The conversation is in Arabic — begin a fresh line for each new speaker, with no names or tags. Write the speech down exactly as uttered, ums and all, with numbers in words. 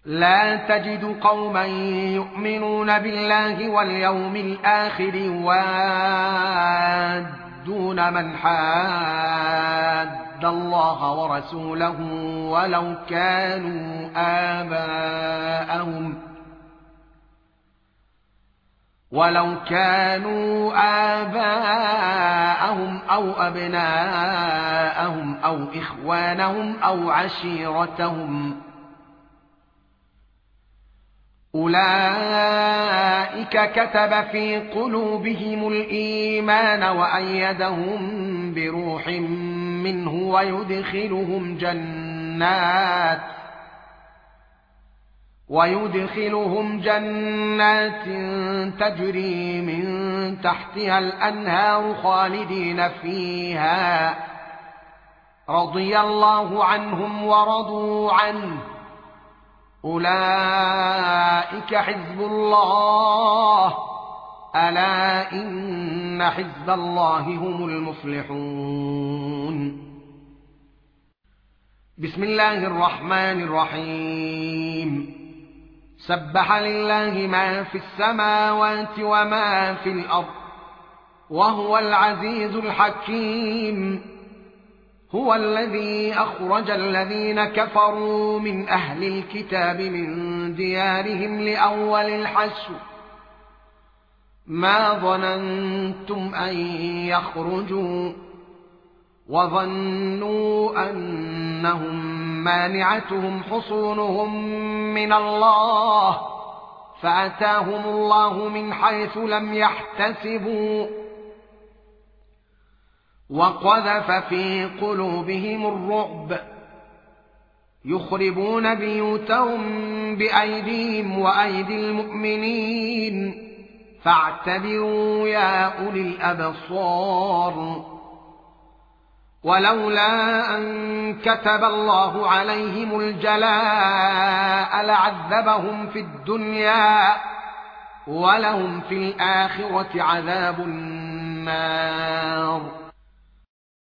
لا تجد قوما يؤمنون بالله واليوم الآخر يوادون من حاد الله ورسوله ولو كانوا آباءهم ولو كانوا آباءهم أو أبناءهم أو إخوانهم أو عشيرتهم أولئك كتب في قلوبهم الإيمان وأيدهم بروح منه ويدخلهم جنات ويدخلهم جنات تجري من تحتها الأنهار خالدين فيها رضي الله عنهم ورضوا عنه أولئك حزب الله ألا إن حزب الله هم المفلحون. بسم الله الرحمن الرحيم. سبح لله ما في السماوات وما في الأرض وهو العزيز الحكيم. هو الذي أخرج الذين كفروا من أهل الكتاب من ديارهم لأول الحشر ما ظننتم أن يخرجوا وظنوا أنهم مانعتهم حصونهم من الله فأتاهم الله من حيث لم يحتسبوا وقذف في قلوبهم الرعب يخربون بيوتهم بأيديهم وأيدي المؤمنين فاعتبروا يا أولي الأبصار. ولولا أن كتب الله عليهم الجلاء لعذبهم في الدنيا ولهم في الآخرة عذاب النار.